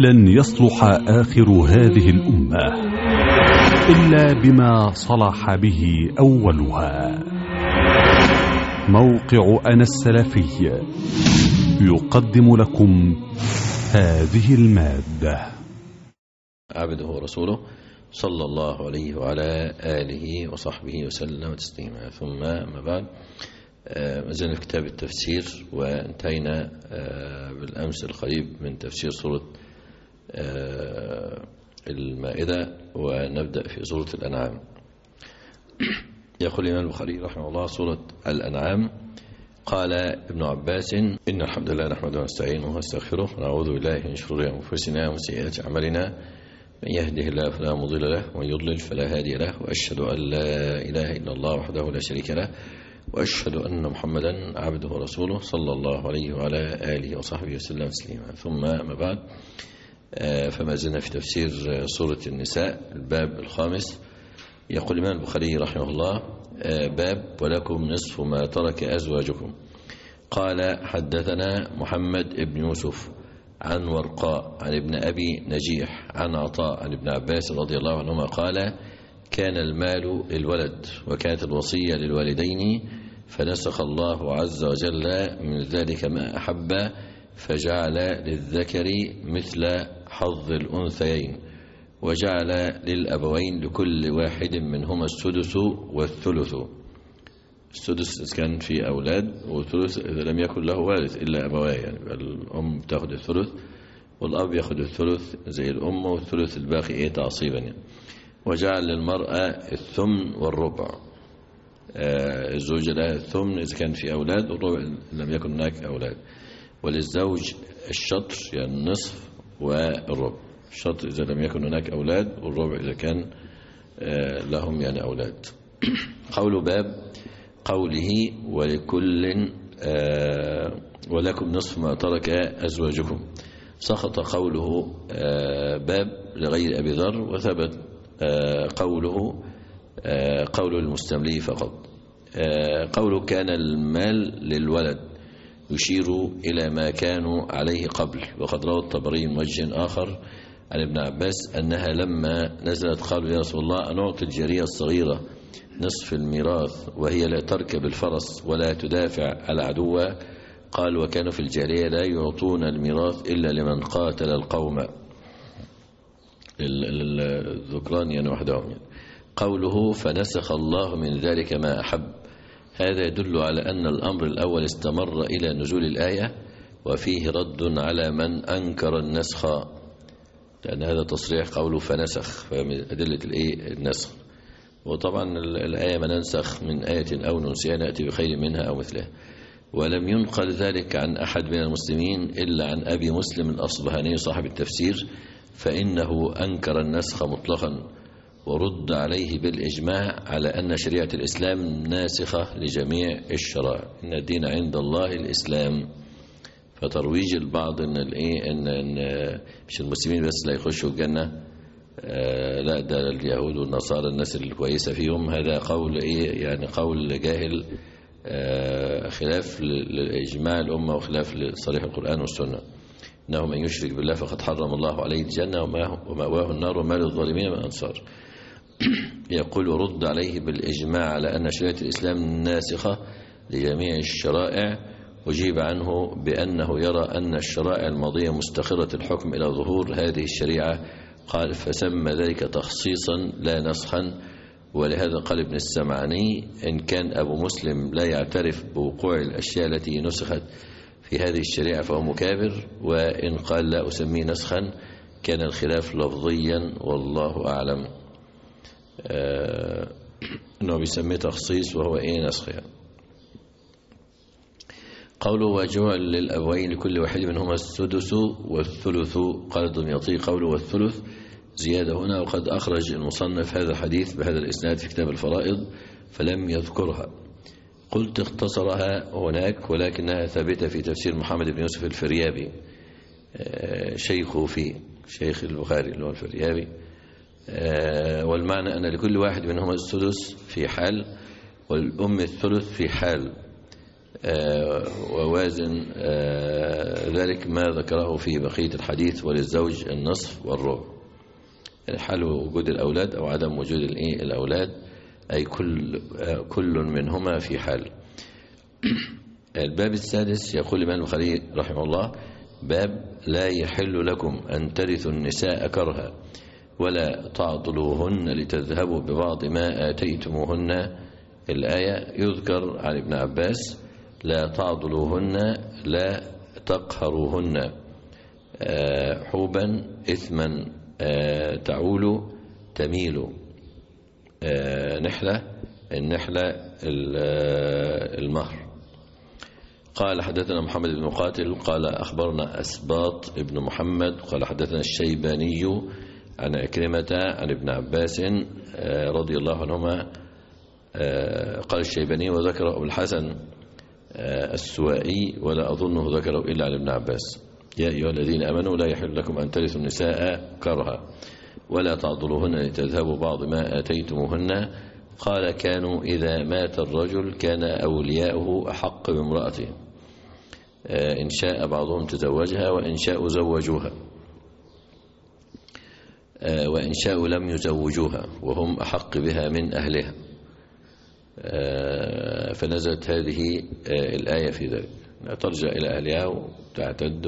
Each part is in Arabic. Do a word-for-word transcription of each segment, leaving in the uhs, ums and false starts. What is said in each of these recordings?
لن يصلح آخر هذه الأمة إلا بما صلح به أولها. موقع أنا السلفي يقدم لكم هذه المادة. عبده ورسوله صلى الله عليه وعلى آله وصحبه وسلم تسليما، ثم ما بعد. ما زلنا في كتاب التفسير، وانتهينا بالأمس القريب من تفسير سورة المائدة، ونبدأ في سورة الأنعام. يقول الإمام البخاري رحمه الله: سورة الأنعام. قال ابن عباس: إن الحمد لله نحمده ونستعينه ونستغفره ونعوذ بالله من شرور أنفسنا ومن سيئات أعمالنا، من يهده الله فلا مضل له ومن يضلل فلا هادي له، وأشهد أن لا إله إلا الله وحده لا شريك له، وأشهد أن محمدا عبده ورسوله صلى الله عليه وعلى آله وصحبه وسلم تسليما. ثم ما بعد، فما زلنا في تفسير سورة النساء الباب الخامس. يقول الإمام البخاري رحمه الله: باب ولكم نصف ما ترك أزواجكم. قال: حدثنا محمد بن يوسف عن ورقاء عن ابن أبي نجيح عن عطاء عن ابن عباس رضي الله عنهما قال: كان المال للولد وكانت الوصية للوالدين، فنسخ الله عز وجل من ذلك ما أحب، فجعل للذكر مثل حظ الأنثيين، وجعل للأبوين لكل واحد منهما السدس والثلث. السدس كان في أولاد، والثلث إذا لم يكن له وارث إلا أبواه، يعني الأم تأخذ الثلث والأب يأخذ الثلث زي الأم، والثلث الباقي إيه تعصيبا يعني. وجعل للمرأة الثمن والربع. آه الزوج لها الثمن إذا كان في أولاد، والربع لم يكن هناك أولاد. وللزوج الشطر يعني النصف والربع. الشطر إذا لم يكن هناك أولاد، والربع إذا كان آه لهم يعني أولاد. قول باب قوله: ولكل آه ولكم نصف ما ترك أزواجكم. سقط قوله آه باب لغير أبي ذر، وثبت آه قوله آه قول المستملي فقط. آه قوله كان المال للولد يشير إلى ما كانوا عليه قبل. وقد روى الطبري من وجه آخر عن ابن عباس أنها لما نزلت قالوا: يا رسول الله، أنعطي الجارية الصغيرة نصف الميراث وهي لا تركب الفرس ولا تدافع على عدوها؟ قال: وكانوا في الجارية لا يعطون الميراث إلا لمن قاتل القوم، الذكران يعني وحدهم يعني. قوله فنسخ الله من ذلك ما أحب، هذا يدل على أن الأمر الأول استمر إلى نزول الآية، وفيه رد على من أنكر النسخ، لأن هذا تصريح قوله فنسخ، فمن أدلة النسخ. وطبعا الآية ما ننسخ من آية أو ننسيها نأتي بخير منها أو مثلها. ولم ينقل ذلك عن أحد من المسلمين إلا عن أبي مسلم الأصبهاني صاحب التفسير، فإنه أنكر النسخ مطلقا، ورد عليه بالإجماع على أن شريعة الإسلام ناسخة لجميع الشرائع، إن الدين عند الله الإسلام. فترويج البعض إن الإيه إن, إن مش المسلمين بس لا يخشوا الجنة، آه لا ده اليهود والنصارى الناس الكويسة فيهم، هذا قول إيه يعني قول جاهل، آه خلاف لإجماع الأمة وخلاف لصريح القرآن والسنة. إنه من يشرك بالله فقد حرم الله عليه الجنة ومأواه النار وما للظالمين من أنصار. يقول: رد عليه بالإجماع على أن شريعة الإسلام ناسخة لجميع الشرائع. أجيب عنه بأنه يرى أن الشرائع الماضية مستقرة الحكم إلى ظهور هذه الشريعة. قال: فسمى ذلك تخصيصا لا نسخا. ولهذا قال ابن السمعاني: إن كان أبو مسلم لا يعترف بوقوع الأشياء التي نسخت في هذه الشريعة فهو مكابر، وإن قال لا أسميه نسخا كان الخلاف لفظيا والله أعلم. آه أنه بيسميه تخصيص وهو إيه نسخ يعني. قوله: وجعل للأبوين لكل واحد منهما السدس والثلث. قال الدمياطي: قوله والثلث زيادة هنا، وقد أخرج المصنف هذا الحديث بهذا الإسناد في كتاب الفرائض فلم يذكرها. قلت: اختصرها هناك، ولكنها ثابتة في تفسير محمد بن يوسف الفريابي شيخه في شيخ البخاري اللي هو الفريابي. والمعنى أن لكل واحد منهما السدس في حال، والأم الثلث في حال. ووازن ذلك ما ذكره في بقية الحديث: وللزوج النصف والربع. حال وجود الأولاد أو عدم وجود الأولاد، أي كل كل منهما في حال. الباب السادس يقول الإمام البخاري رحمه الله: باب لا يحل لكم أن ترثوا النساء كرها ولا تعضلوهن لتذهبوا ببعض ما آتيتموهن. الآية يذكر عن ابن عباس: لا تعضلوهن لا تقهروهن، حوبا إثما تعول تميل. نحلة، النحلة المهر. قال حدثنا محمد بن مقاتل قال أخبرنا أسباط ابن محمد قال حدثنا الشيباني عن أكرمة عن ابن عباس رضي الله عنهما. قال الشيباني وذكر أبو الحسن السوائي ولا أظنه ذكره إلا عن ابن عباس: يا أيها الذين آمنوا لا يحل لكم أن ترثوا النساء كرها ولا تعضلوهن لتذهبوا بعض ما آتيتموهن. قال: كانوا إذا مات الرجل كان أولياؤه أحق بامرأته، إن شاء بعضهم تزوجها وإن شاءوا زوجوها، وإن شاءوا لم يزوجوها وهم أحق بها من أهلها. فنزلت هذه الآية في ذلك: ترجع إلى أهلها وتعتد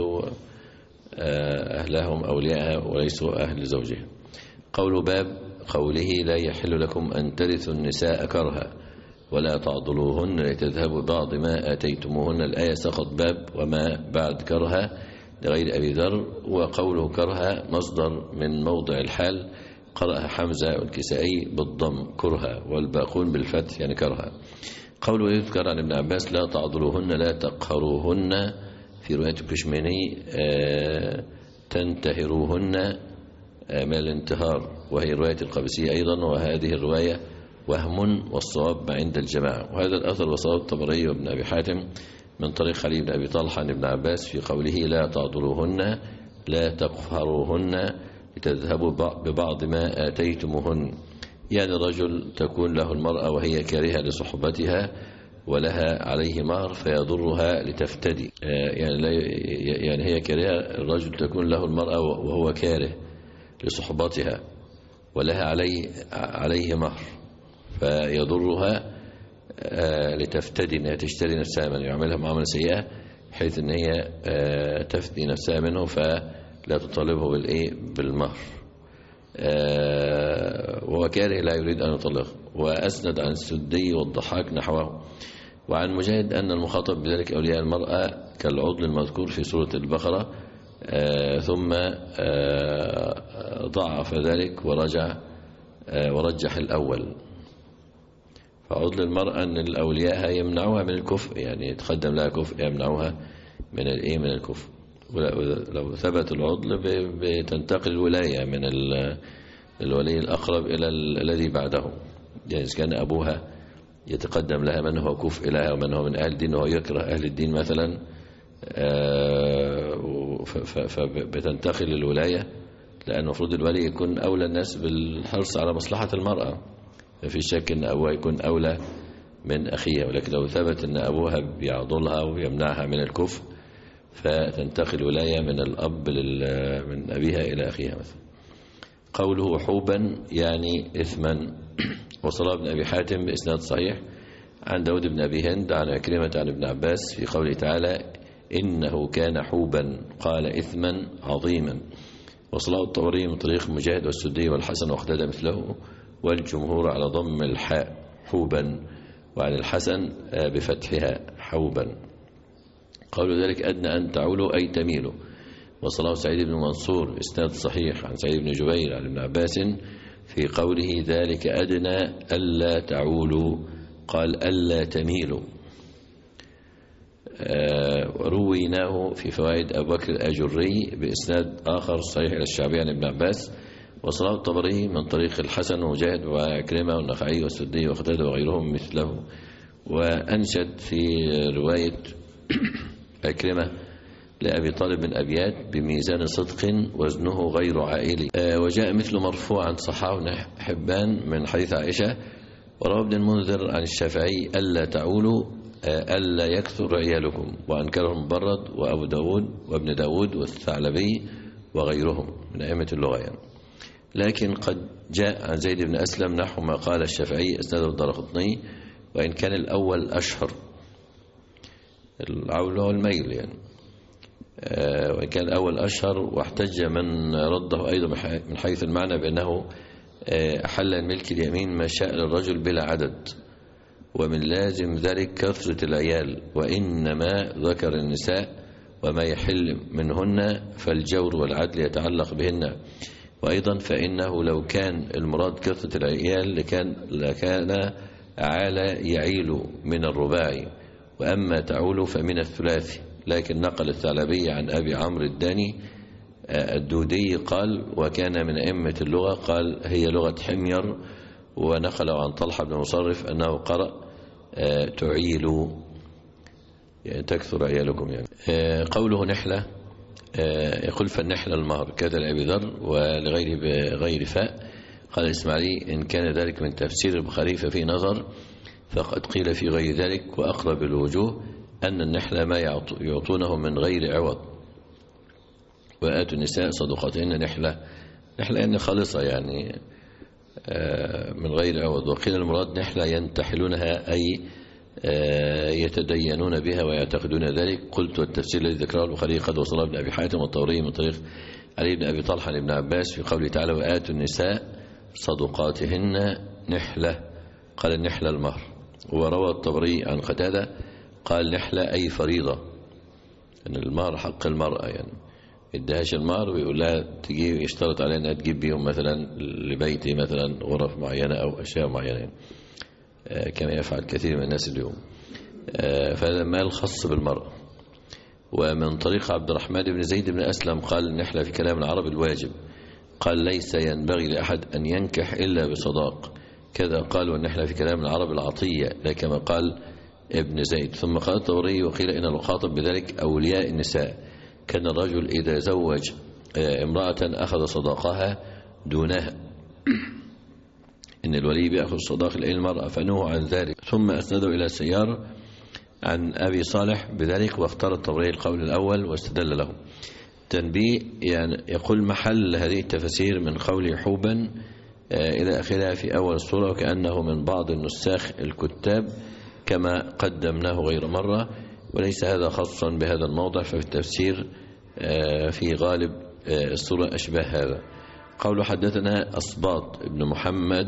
أهلهم أولياءها وليسوا أهل زوجها. قول باب قوله: لا يحل لكم أن ترثوا النساء كرها ولا تعضلوهن لتذهبوا بعض ما آتيتموهن. الآية سقط باب وما بعد كرها لغير أبي ذر، وقوله كرها مصدر من موضع الحال، قرأها حمزة والكسائي بالضم كرها والباقون بالفتح يعني كرها. قوله يذكر عن ابن عباس: لا تعضلوهن لا تقهروهن، في رواية الكشميني تنتهروهن من الانتهار، وهي رواية القبسية أيضا، وهذه الرواية وهم والصواب عند الجماعة. وهذا الأثر وصواب الطبري وابن أبي حاتم من طريق علي بن أبي طلحة عن ابن عباس في قوله: لا تعضلوهن لا تقهروهن لتذهبوا ببعض ما آتيتموهن. يعني الرجل تكون له المرأة وهي كارهة لصحبتها ولها عليه مهر فيضرها لتفتدي، يعني, لا يعني هي كارهة، الرجل تكون له المرأة وهو كاره لصحبتها ولها عليه, عليه مهر فيضرها لتفتدي، أنها تشتري نفسها من يعملها معاملة سيئة بحيث أن هي تفدي نفسها منه فلا تطالبه بالإيه بالمهر، وهو كاره لا يريد أن يطلق. وأسند عن السدي والضحاك نحوه. وعن مجاهد أن المخاطب بذلك أولياء المرأة كالعضل المذكور في سورة البقرة، ثم ضعف ذلك ورجع ورجح الأول. فعضل المرأة أن الأولياء يمنعوها من الكفء، يعني يتقدم لها كفء يمنعوها من الإيه من الكفء. ولو ثبت العضل بتنتقل الولاية من الولي الأقرب إلى الذي بعده، يعني إذا كان أبوها يتقدم لها من هو كفء لها ومن هو من أهل الدين وهو يكره أهل الدين مثلا، فبتنتقل الولاية، لأن المفروض الولي يكون أولى الناس بالحرص على مصلحة المرأة، ففي شك أن أبوها يكون أولى من أخيها. ولكن لو ثبت أن أبوها بيعضلها ويمنعها من الكفء فتنتقل الولاية من الأب من أبيها إلى أخيها مثلا. قوله حوبا يعني إثما. وصل ابن أبي حاتم بإسناد صحيح عن داود بن أبي هند عن عكرمة عن ابن عباس في قوله تعالى: إنه كان حوبا، قال إثما عظيما. وصله الطبري من طريق مجاهد والسدي والحسن واقتدى مثله، والجمهور على ضم الحاء حوبا، وعن الحسن بفتحها حوبا. قول ذلك أدنى أن تعولوا أي تميلوا. وصله سعيد بن منصور إسناد صحيح عن سعيد بن جبير عن ابن عباس في قوله ذلك أدنى ألا تعولوا، قال ألا تميلوا. رويناه في فوائد أبو بكر الأجري بإسناد آخر صحيح إلى الشعبي عن ابن عباس. وصله الطبري من طريق الحسن ومجاهد وعكرمة والنخعي والسدي واقتدى وغيرهم مثله. وأنشد في رواية عكرمة لأبي طالب من أبيات بميزان صدق وزنه غير عائلي. وجاء مثل مرفوعا صححه حبان من حديث عائشة. وروى ابن المنذر عن الشافعي ألا تعولوا ألا يكثر عيالكم، وأنكرهم مبرد وأبو داود وابن داود والثعلبي وغيرهم من أئمة اللغة يعني. لكن قد جاء عن زيد بن أسلم نحو ما قال الشافعي اسناده الدارقطني، وإن كان الأول أشهر، العول هو الميل يعني، وإن كان الأول أشهر، واحتج من رده أيضا من حيث المعنى بأنه أحل الملك اليمين ما شاء للرجل بلا عدد، ومن لازم ذلك كثرة العيال، وإنما ذكر النساء وما يحل منهن فالجور والعدل يتعلق بهن. وأيضا فإنه لو كان المراد كثرة العيال لكان, لكان عال يعيل من الرباعي، وأما تعول فمن الثلاثي. لكن نقل الثعلبي عن أبي عمرو الداني الدودي قال وكان من أئمة اللغة، قال هي لغة حمير. ونقل عن طلحة بن مصرف أنه قرأ تعيل يعني تكثر عيالكم يعني. قوله نحلة يقول فالنحلة المهر كذا لأبي ذر ولغيره بغير فاء. قال الإسماعيلي إن كان ذلك من تفسير البخاري ففي نظر، فقد قيل في غير ذلك وأقرب الوجوه أن النحلة ما يعطونه من غير عوض، وآتوا النساء صدقاتهن نحلة، نحلة يعني خالصة يعني من غير عوض. وقيل المراد نحلة ينتحلونها أي يتدينون بها ويعتقدون ذلك. قلت والتفسير الذي ذكره البخاري قد وصل ابن أبي حاتم والطوري من طريق علي بن أبي طلحة لابن عباس في قوله تعالى وآتوا النساء صدقاتهن نحلة، قال النحلة المهر. وروى الطبري عن قتادة قال نحلة أي فريضة، أن المهر حق المرأة يعني ادهاش المهر ويقول لها تجيب، يشترط عليها أنها تجيب بيهم مثلا لبيتي مثلا غرف معينة أو أشياء معينة كما يفعل كثير من الناس اليوم. فهذا مال خاص بالمرأة. ومن طريق عبد الرحمن بن زيد بن أسلم قال النحلة في كلام العرب الواجب، قال ليس ينبغي لأحد أن ينكح إلا بصداق. كذا قال والنحلة في كلام العرب العطية لا كما قال ابن زيد. ثم قال الطوري وقيل إن المخاطب بذلك أولياء النساء، كان الرجل إذا زوج امرأة أخذ صداقها دونها، إن الولي بيأخذ صداق المرأة فنهوا عن ذلك. ثم أسندوا إلى السيار عن أبي صالح بذلك، واختار الطبري القول الأول واستدل له. تنبيه يعني يقول محل هذه التفسير من قول حوبا إلى آخرها في أول الصورة، وكأنه من بعض النساخ الكتاب كما قدمناه غير مرة، وليس هذا خاصا بهذا الموضع، ففي التفسير في غالب الصورة أشبه هذا. قول حدثنا أصباط ابن محمد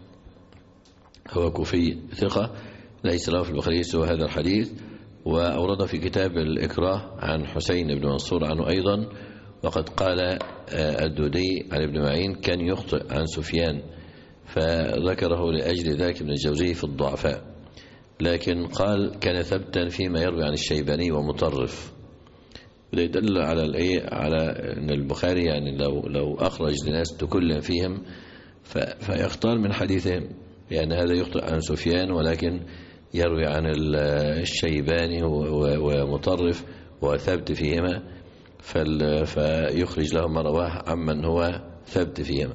هو كوفي ثقة ليس له في البخاري سوى هذا الحديث، وأورد في كتاب الإكراه عن حسين بن منصور عنه أيضا. وقد قال الدودي عن ابن معين كان يخطئ عن سفيان، فذكره لأجل ذلك ابن الجوزي في الضعفاء، لكن قال كان ثبتا فيما يروي عن الشيباني ومطرف. وده يدل على الايه على ان البخاري يعني لو لو اخرج لناس تكلم فيهم فيختار من حديثهم، يعني هذا يخطئ عن سفيان ولكن يروي عن الشيباني ومطرف وثبت فيهما، فيخرج لهم ما رواه عمن هو ثبت فيهما.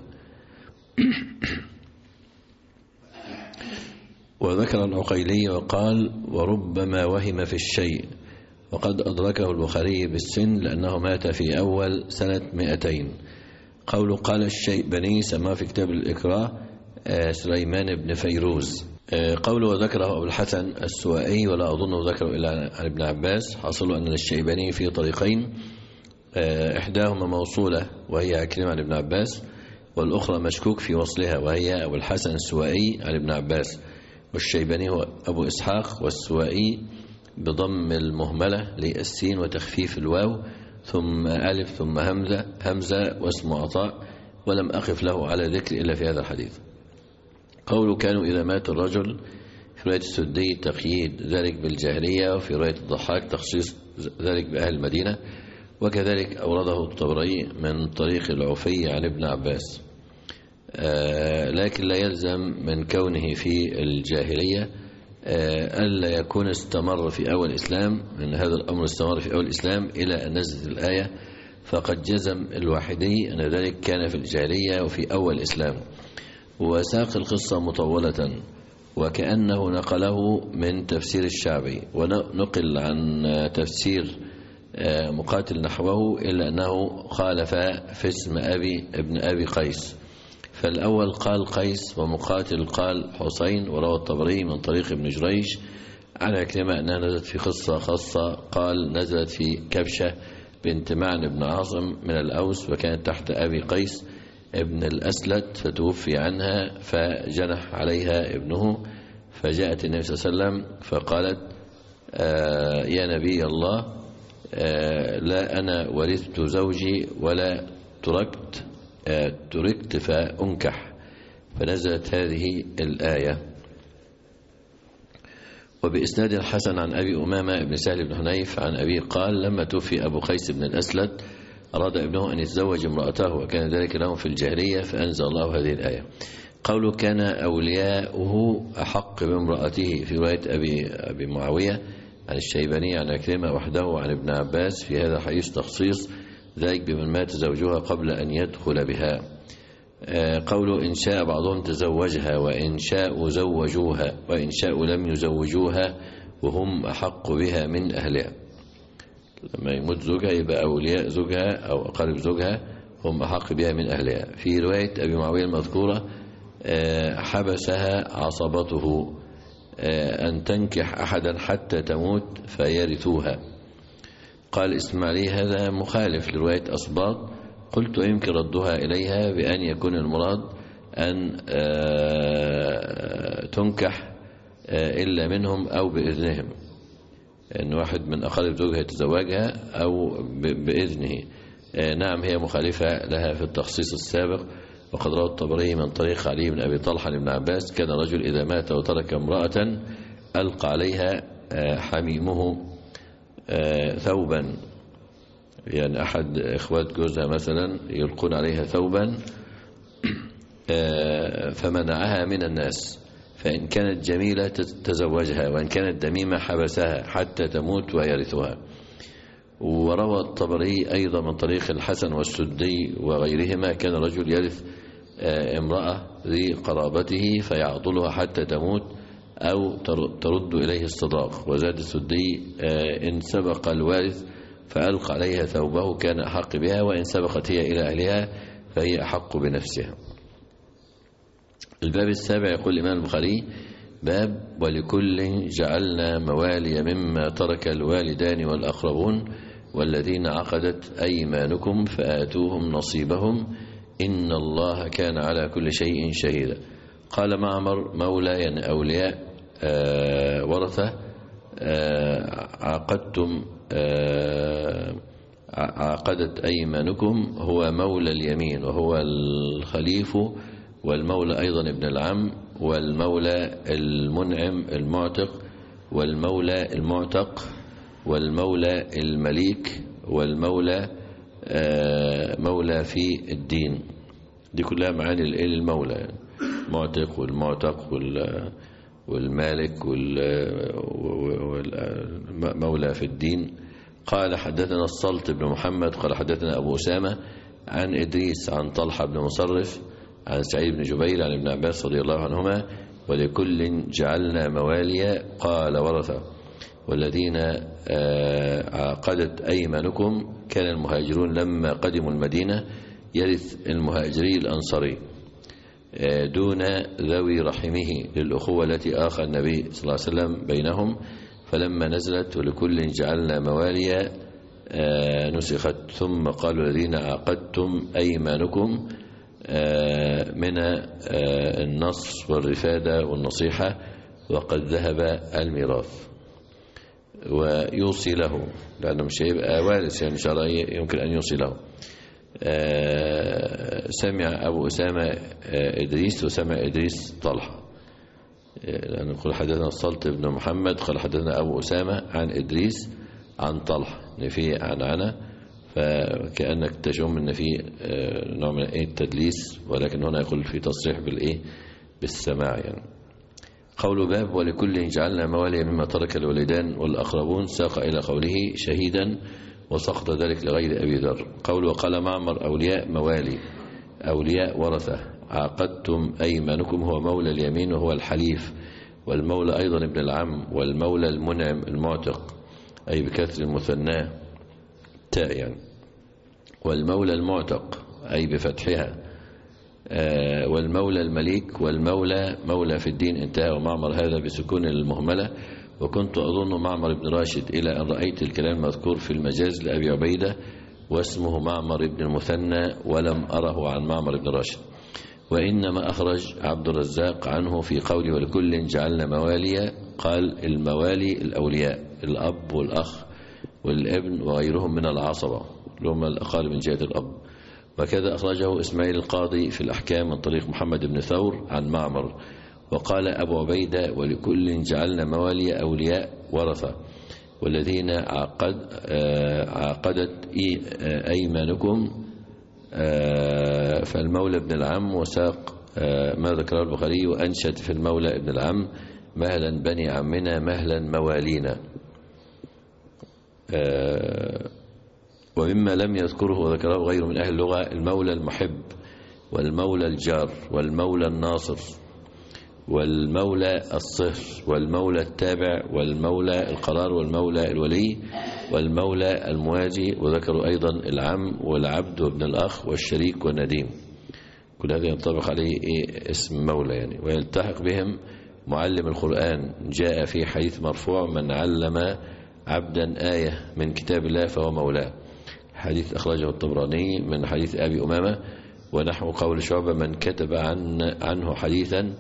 وذكر العقيلي وقال وربما وهم في الشيء، وقد أدركه البخاري بالسن لأنه مات في أول سنة مئتين. قوله قال الشيباني سماه في كتاب الإكراه سليمان بن فيروز. قوله وذكره أبو الحسن السوائي ولا أظنه ذكره إلا عن ابن عباس. حصل أن الشيباني في طريقين، إحداهما موصولة وهي عكرمة عن ابن عباس، والأخرى مشكوك في وصلها وهي أبو الحسن السوائي عن ابن عباس. والشيباني هو أبو إسحاق، والسوائي بضم المهملة للسين وتخفيف الواو ثم ألف ثم همزة همزة واسم عطاء، ولم أقف له على ذكر إلا في هذا الحديث. قوله كانوا إذا مات الرجل، في رواية السدي تقييد ذلك بالجاهلية، وفي رواية الضحاك تخصيص ذلك بأهل المدينة، وكذلك أورده الطبري من طريق العفي عن ابن عباس. آه لكن لا يلزم من كونه في الجاهلية آه ألا يكون استمر في أول الإسلام، من هذا الأمر استمر في أول الإسلام إلى أن نزلت الآية، فقد جزم الواحدي أن ذلك كان في الجاهلية وفي أول الإسلام. وساق القصة مطولة، وكأنه نقله من تفسير الشعبي، ونقل عن تفسير مقاتل نحوه إلا أنه خالف في اسم أبي ابن أبي قيس. فالأول قال قيس ومقاتل قال حسين. وروى الطبري من طريق ابن جريج عن عكرمة أنها نزلت في قصة خاصة، قال نزلت في كبشة بنت معن بن عاصم من الأوس، وكانت تحت أبي قيس ابن الأسلت فتوفي عنها فجنح عليها ابنه، فجاءت النبي صلى الله عليه وسلم فقالت آه يا نبي الله آه لا أنا ورثت زوجي ولا تركت آه تركت فأنكح، فنزلت هذه الآية. وبإسناد الحسن عن أبي أمامة بن سهل بن حنيف عن أبي قال لما توفي أبو قيس بن الأسلت أراد ابنه أن يتزوج امرأته، وكان ذلك لهم في الجاهلية، فأنزل الله هذه الآية. قوله كان أولياؤه أحق بامرأته في رواية أبي, أبي معاوية عن الشيباني عن عكرمة وحده وعن ابن عباس في هذا الحديث تخصيص ذلك بمن مات زوجها قبل أن يدخل بها. قوله إن شاء بعضهم تزوجها وإن شاءوا زوجوها وإن شاءوا لم يزوجوها وهم أحق بها من أهلها. لما يموت زوجها يبقى أولياء زوجها أو أقارب زوجها هم أحق بها من أهلها. في رواية أبي معاوية المذكورة حبسها عصبته أن تنكح أحدا حتى تموت فيرثوها. قال إسماعيلي هذا مخالف لرواية أصباط، قلت يمكن ردها إليها بأن يكون المراد أن تنكح إلا منهم أو بإذنهم، أن واحد من أقارب زوجها يتزوجها أو بإذنه. نعم هي مخالفة لها في التخصيص السابق. وقد روى الطبري من طريق علي بن أبي طلحة بن عباس كان رجل إذا مات وترك امرأة ألقى عليها حميمه ثوبا، يعني أحد إخوات جوزها مثلا يلقون عليها ثوبا فمنعها من الناس، فإن كانت جميلة تزوجها وإن كانت دميمة حبسها حتى تموت ويرثها. وروى الطبري أيضا من طريق الحسن والسدي وغيرهما كان رجل يرث امرأة ذي قرابته فيعضلها حتى تموت أو ترد إليه الصداق. وزاد السدي إن سبق الوارث فألقى عليها ثوبه كان أحق بها، وإن سبقت هي إلى أهلها فهي أحق بنفسها. الباب السابع يقول الإمام البخاري باب ولكل جعلنا موالي مما ترك الوالدان والأقربون والذين عقدت أيمانكم فآتوهم نصيبهم إن الله كان على كل شيء شهيدا. قال معمر مولى يعني أولياء آه ورثة آه عقدتم آه عقدت أيمانكم هو مولى اليمين وهو الخليف، والمولى أيضا ابن العم، والمولى المنعم المعتق، والمولى المعتق، والمولى المليك، والمولى مولى في الدين. دي كلها معاني المولى، المعتق والمعتق والمالك والمولى في الدين. قال حدثنا الصلت بن محمد قال حدثنا أبو أسامة عن إدريس عن طلحة بن مصرف عن سعيد بن جبير عن ابن عباس رضي الله عنهما ولكل جعلنا مواليا قال ورثة والذين عقدت أيمانكم كان المهاجرون لما قدموا المدينة يرث المهاجري الأنصاري دون ذوي رحمه للأخوة التي آخى النبي صلى الله عليه وسلم بينهم، فلما نزلت ولكل جعلنا مواليا نسخت. ثم قالوا الذين عقدتم أيمانكم من النصر والرفادة والنصيحة وقد ذهب الميراث. ويوصي له لأنه مش هيبقى وارث يعني شرعي يمكن أن يوصي له. سمع أبو أسامة إدريس وسمع إدريس طلحة، لأنه يقول حدثنا الصلت بن محمد قال حدثنا أبو أسامة عن إدريس عن طلحة في عنعنة، فكأنك تشم أن في نوع من التدليس، ولكن هنا يقول في تصريح بالإيه بالسماع يعني. قول باب ولكل جعلنا موالي مما ترك الوالدان والأقربون ساق إلى قوله شهيدا وسقط ذلك لغير أبي ذر. قول وقال معمر أولياء موالي أولياء ورثة عقدتم أيمانكم هو مولى اليمين وهو الحليف والمولى أيضا ابن العم، والمولى المنعم المعتق أي بكسر المثناه تاء يعني، والمولى المعتق أي بفتحها، والمولى المليك، والمولى مولى في الدين انتهى، ومعمر هذا بسكون المهملة. وكنت أظن معمر بن راشد إلى أن رأيت الكلام المذكور في المجاز لأبي عبيدة واسمه معمر بن المثنى، ولم أره عن معمر بن راشد. وإنما أخرج عبد الرزاق عنه في قوله ولكل جعلنا مواليا، قال الموالي الأولياء، الأب والأخ والابن وغيرهم من العصبة اللي هم الأقال من جهة الأب. وكذا أخرجه إسماعيل القاضي في الأحكام من طريق محمد بن ثور عن معمر. وقال أبو عبيدة ولكل جعلنا موالي أولياء ورثة، والذين عقد عقدت أيمانكم، فالمولى ابن العم، وساق ما ذكره البخاري وأنشد في المولى ابن العم مهلا بني عمنا مهلا موالينا. ومما لم يذكره وذكره غير من أهل اللغة المولى المحب، والمولى الجار، والمولى الناصر، والمولى الصهر، والمولى التابع، والمولى القرار، والمولى الولي، والمولى المواجي. وذكروا أيضا العم والعبد وابن الأخ والشريك والنديم. كل هذا ينطبق عليه إيه اسم مولى يعني. ويلتحق بهم معلم القرآن، جاء في حديث مرفوع من علم عبدا آية من كتاب الله فهو مولاه، حديث أخرجه الطبراني من حديث أبي أمامة. ونحو قول شعبة من كتب عن عنه حديثا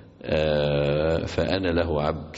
فأنا له عبد،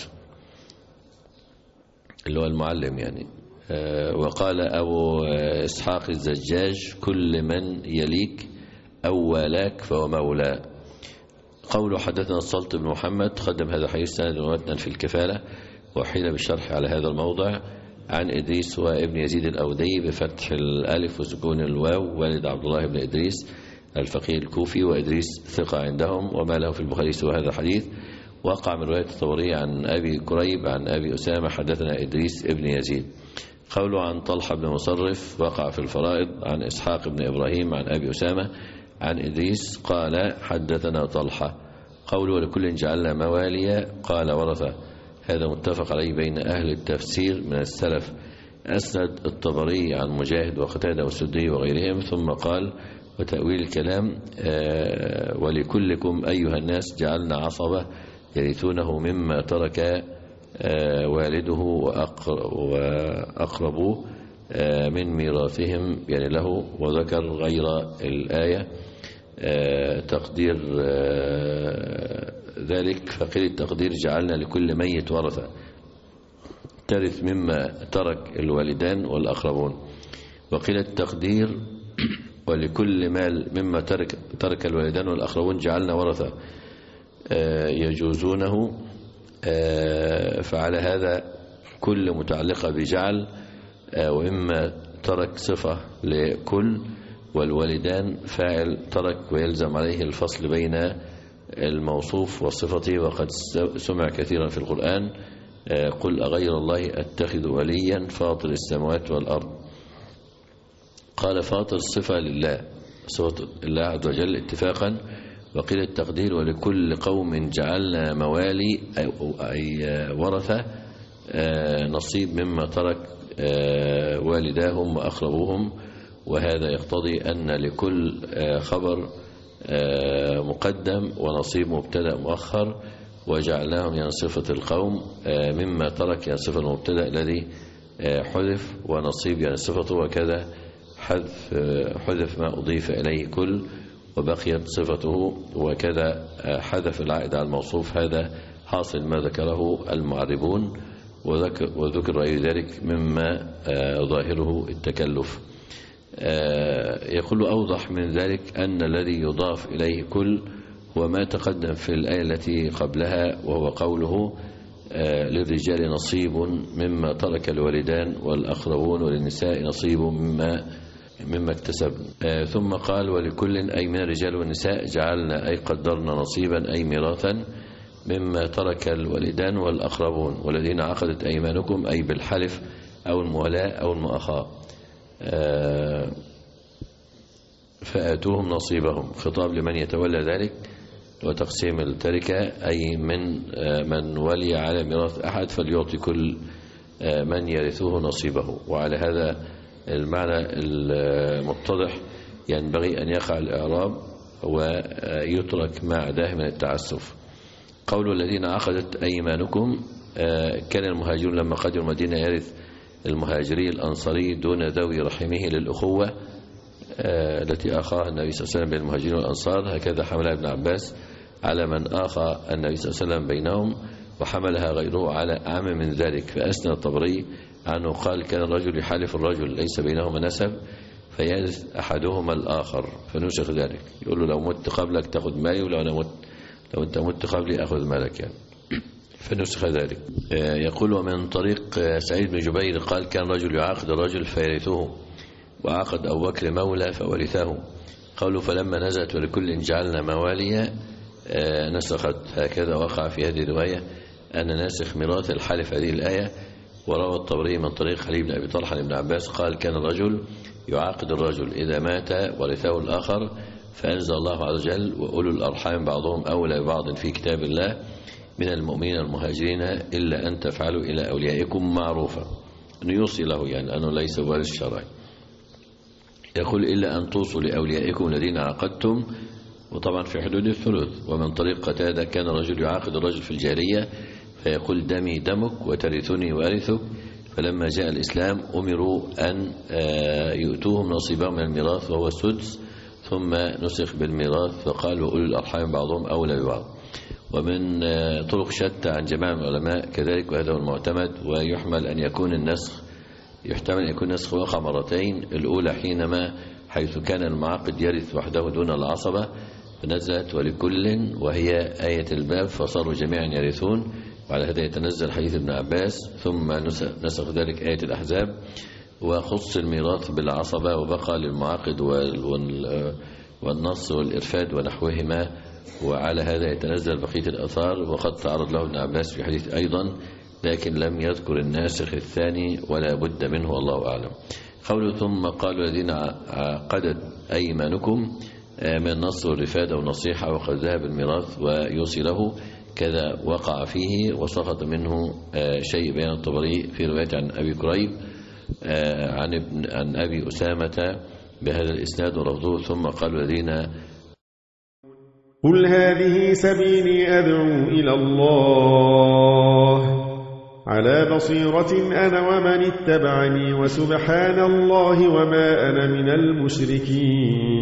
اللي هو المعلم يعني. وقال أبو إسحاق الزجاج كل من يليك أو والاك فهو مولى. قوله حدثنا السلط بن محمد، قدم هذا الحديث سند ومتنا في الكفالة، وحيل بالشرح على هذا الموضع عن إدريس وابن يزيد الأودي بفتح الألف وسكون الواو، والد عبد الله بن إدريس الفقيه الكوفي، وإدريس ثقة عندهم، وما له في البخاري سوى هذا الحديث. وقع من رواية الطبري عن أبي كريب عن أبي أسامة حدثنا إدريس ابن يزيد. قوله عن طلحة بن مصرف وقع في الفرائض عن إسحاق بن إبراهيم عن أبي أسامة عن إدريس قال حدثنا طلحة. قوله ولكل جعلنا مواليا قال ورثة، هذا متفق عليه بين أهل التفسير من السلف. أسند الطبري عن مجاهد وقتادة والسدي وغيرهم، ثم قال وتأويل الكلام آه ولكلكم أيها الناس جعلنا عصبة يرثونه مما ترك آه والده وأقربوه آه من ميراثهم يعني له. وذكر غير الآية آه تقدير آه ذلك، فقيل التقدير جعلنا لكل ميت ورثة ترث مما ترك الوالدان والأقربون. وقيل التقدير ولكل مال مما ترك, ترك الوالدان والأقربون جعلنا ورثة يجوزونه. فعلى هذا كل متعلقة بجعل، وإما ترك صفة لكل، والوالدان فاعل ترك ويلزم عليه الفصل بين الموصوف وصفته. وقد سمع كثيرا في القرآن قل أغير الله أتخذ وليا فاطر السماوات والأرض. قال فاطر صفة لله، صفة الله عز وجل اتفاقا. وقيل التقدير ولكل قوم جعلنا موالي أي ورثة نصيب مما ترك والداهم وأقربوهم. وهذا يقتضي أن لكل خبر مقدم ونصيب مبتدأ مؤخر، وجعلناهم يعني صفة القوم مما ترك يعني صفة المبتدأ الذي حذف، ونصيب يعني صفته، وكذا حذف حذف ما أضيف إليه كل وبقيت صفته، وكذا حذف العائد على الموصوف. هذا حاصل ما ذكره المعربون، وذكر أي ذلك مما ظاهره التكلف. يقول أوضح من ذلك أن الذي يضاف إليه كل هو ما تقدم في الآية التي قبلها، وهو قوله للرجال نصيب مما ترك الوالدان والأقربون وللنساء نصيب مما مما اكتسب. ثم قال ولكل أي من الرجال والنساء جعلنا أي قدرنا نصيبا أي ميراثا مما ترك الوالدان والأقربون والذين عقدت أيمانكم أي بالحلف أو المولاة أو المؤاخاة فآتوهم نصيبهم. خطاب لمن يتولى ذلك وتقسيم التركة، أي من من ولي على ميراث أحد فليعطي كل من يرثه نصيبه. وعلى هذا المعنى المتضح ينبغي أن يقع الإعراب ويترك ما عداه من التعسف. قول الذين عقدت أيمانكم، كان المهاجرون لما قدموا المدينة يرث المهاجري الأنصاري دون ذوي رحمه للأخوة التي آخاها النبي صلى الله عليه وسلم بين المهاجرين والأنصار. هكذا حملها ابن عباس على من آخى النبي صلى الله عليه وسلم بينهم، وحملها غيره على أعم من ذلك. فأثنى الطبري عنه قال: كان الرجل يحالف الرجل ليس بينهما نسب فيرث أحدهما الآخر فنسخ ذلك. يقول له: لو مت قبلك تأخذ مالي، ولو أنا مت لو أنت مت قبلي أخذ مالك يعني. فنسخ ذلك. يقول: ومن طريق سعيد بن جبير قال: كان رجل يعاقد الرجل فيرثه، وعاقد أبو بكر مولى فورثه. قالوا: فلما نزلت ولكل جعلنا مواليا نسخت. هكذا وقع في هذه الرواية أن ناسخ ميراث الحلف هذه الآية. وروى الطبري من طريق علي بن أبي طلحة بن عباس قال: كان الرجل يعاقد الرجل إذا مات ورثه الآخر، فأنزل الله عز وجل: وأولو الأرحام بعضهم أولى ببعض في كتاب الله من المؤمنين المهاجرين إلا أن تفعلوا إلى أوليائكم معروفا، أن يوصي له يعني أنه ليس وارث شرعي. يقول: إلا أن توصوا لأوليائكم الذين عقدتم، وطبعا في حدود الثلث. ومن طريق قتادة كان الرجل يعاقد الرجل في الجارية فيقول: دمي دمك وترثني وارثك. فلما جاء الإسلام أمروا أن يؤتوهم نصيبهم من الميراث وهو السدس، ثم نسخ بالميراث فقال: وأولي الأرحام بعضهم أولى ببعض. ومن طرق شتى عن جماعة من العلماء كذلك، وهذا هو المعتمد. ويحمل أن يكون النسخ يحتمل أن يكون النسخ وقع مرتين، الأولى حينما حيث كان المعاقد يرث وحده دون العصبة فنزلت ولكل، وهي آية الباب فصاروا جميعا يرثون، وعلى هذا يتنزل حديث ابن عباس. ثم نسخ ذلك آية الأحزاب وخص الميراث بالعصبة، وبقى للمعاقد والنص والإرفاد ونحوهما، وعلى هذا يتنزل بقية الأثار. وقد تعرض له ابن عباس في حديث أيضا، لكن لم يذكر الناسخ الثاني ولا بد منه والله أعلم. قوله: ثم قالوا الذين عقدت أيمانكم من النص والرفادة والنصيحة وقد ذهب الميراث ويوصي له، كذا وقع فيه وسقط منه شيء بين الطبري في رواية عن أبي كريب عن ابن عن أبي أسامة بهذا الإسناد ورفضه. ثم قالوا الذين: قل هذه سبيلي أدعو إلى الله على بصيرة أنا ومن اتبعني وسبحان الله وما أنا من المشركين.